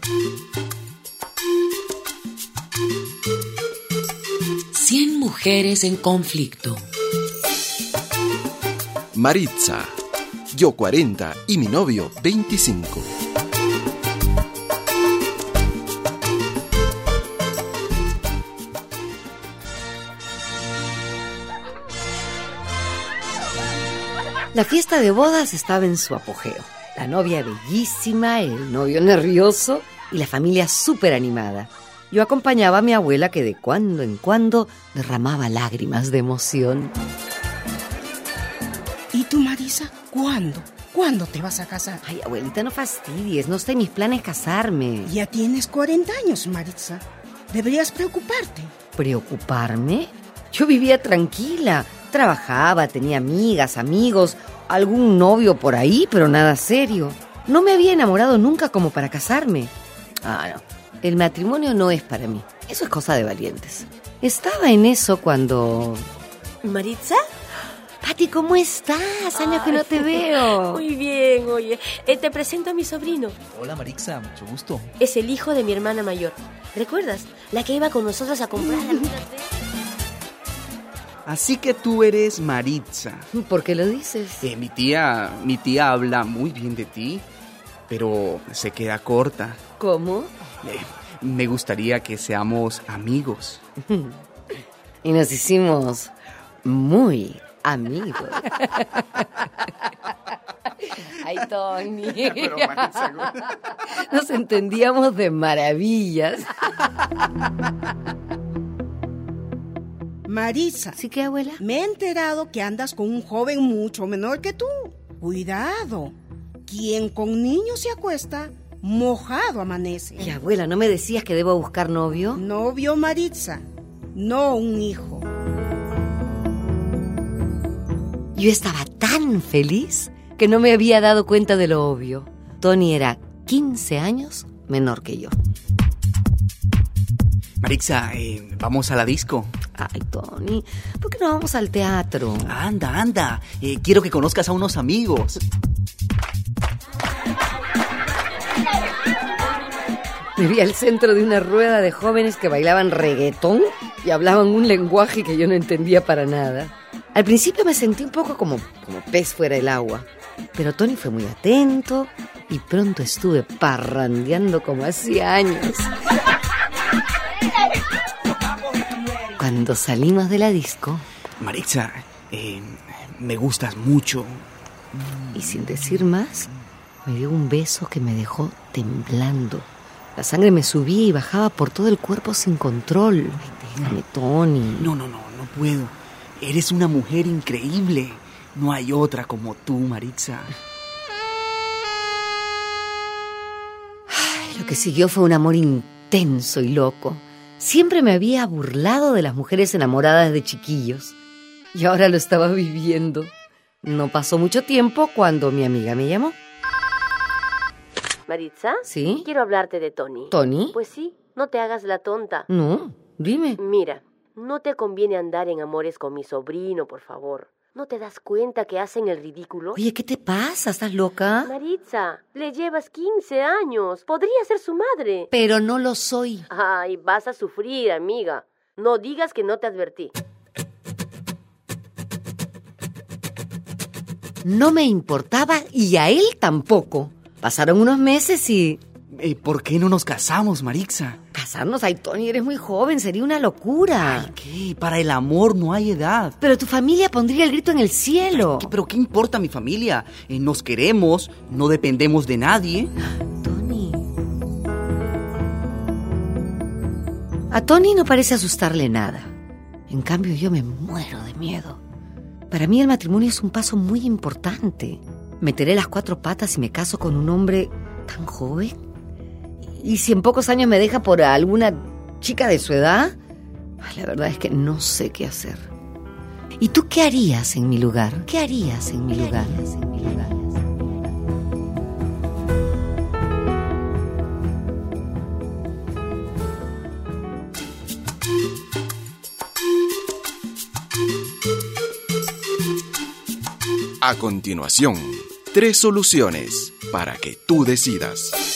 Cien mujeres en conflicto. Maritza, yo 40 y mi novio 25. La fiesta de bodas estaba en su apogeo. La novia bellísima, el novio nervioso y la familia súper animada. Yo acompañaba a mi abuela que de cuando en cuando derramaba lágrimas de emoción. ¿Y tú, Marisa? ¿Cuándo? ¿Cuándo te vas a casar? Ay, abuelita, no fastidies, no está en mis planes casarme. Ya tienes 40 años, Maritza. Deberías preocuparte. ¿Preocuparme? Yo vivía tranquila, trabajaba, tenía amigas, amigos, algún novio por ahí, pero nada serio. No me había enamorado nunca como para casarme. No, el matrimonio no es para mí, eso es cosa de valientes. Estaba en eso cuando... ¿Maritza? Pati, ¿cómo estás? Años que no te veo. Muy bien, oye. Te presento a mi sobrino. Hola, Maritza, mucho gusto. Es el hijo de mi hermana mayor. ¿Recuerdas? La que iba con nosotros a comprar algunas veces. Así que tú eres Maritza. ¿Por qué lo dices? Mi tía habla muy bien de ti, pero se queda corta. ¿Cómo? Me gustaría que seamos amigos. Y nos hicimos muy amigos. Ay, Tony. Pero, Maritza, nos entendíamos de maravillas. Marisa. ¿Sí que, abuela? Me he enterado que andas con un joven mucho menor que tú. Cuidado. Quien con niños se acuesta, mojado amanece. Y abuela, ¿no me decías que debo buscar novio? Novio, Maritza. No un hijo. Yo estaba tan feliz que no me había dado cuenta de lo obvio. Tony era 15 años menor que yo. Maritza, vamos a la disco. Ay, Tony, ¿por qué no vamos al teatro? Anda. Quiero que conozcas a unos amigos. Me vi al centro de una rueda de jóvenes que bailaban reggaetón y hablaban un lenguaje que yo no entendía para nada. Al principio me sentí un poco como pez fuera del agua, pero Tony fue muy atento y pronto estuve parrandeando como hacía años. Cuando salimos de la disco... Maritza, me gustas mucho. Y sin decir más, me dio un beso que me dejó temblando. La sangre me subía y bajaba por todo el cuerpo sin control. Ay, déjame, Tony. No puedo. Eres una mujer increíble. No hay otra como tú, Maritza. Ay, lo que siguió fue un amor intenso y loco. Siempre me había burlado de las mujeres enamoradas de chiquillos. Y ahora lo estaba viviendo. No pasó mucho tiempo cuando mi amiga me llamó. ¿Maritza? ¿Sí? Quiero hablarte de Tony. ¿Tony? Pues sí, no te hagas la tonta. No, dime. Mira, no te conviene andar en amores con mi sobrino, por favor. ¿No te das cuenta que hacen el ridículo? Oye, ¿qué te pasa? ¿Estás loca? Maritza, le llevas 15 años. Podría ser su madre. Pero no lo soy. Ay, vas a sufrir, amiga. No digas que no te advertí. No me importaba y a él tampoco. Pasaron unos meses y... ¿Por qué no nos casamos, Maritza? ¿Casarnos? Ay, Tony, eres muy joven, sería una locura. Ay, ¿qué? Para el amor no hay edad. Pero tu familia pondría el grito en el cielo. Ay, ¿pero qué importa mi familia? Nos queremos, no dependemos de nadie. Tony. A Tony no parece asustarle nada. En cambio, yo me muero de miedo. Para mí el matrimonio es un paso muy importante. Meteré las 4 patas y me caso con un hombre tan joven. ¿Y si en pocos años me deja por alguna chica de su edad? La verdad es que no sé qué hacer. ¿Y tú qué harías en mi lugar? ¿Qué harías en mi lugar? A continuación, 3 soluciones para que tú decidas.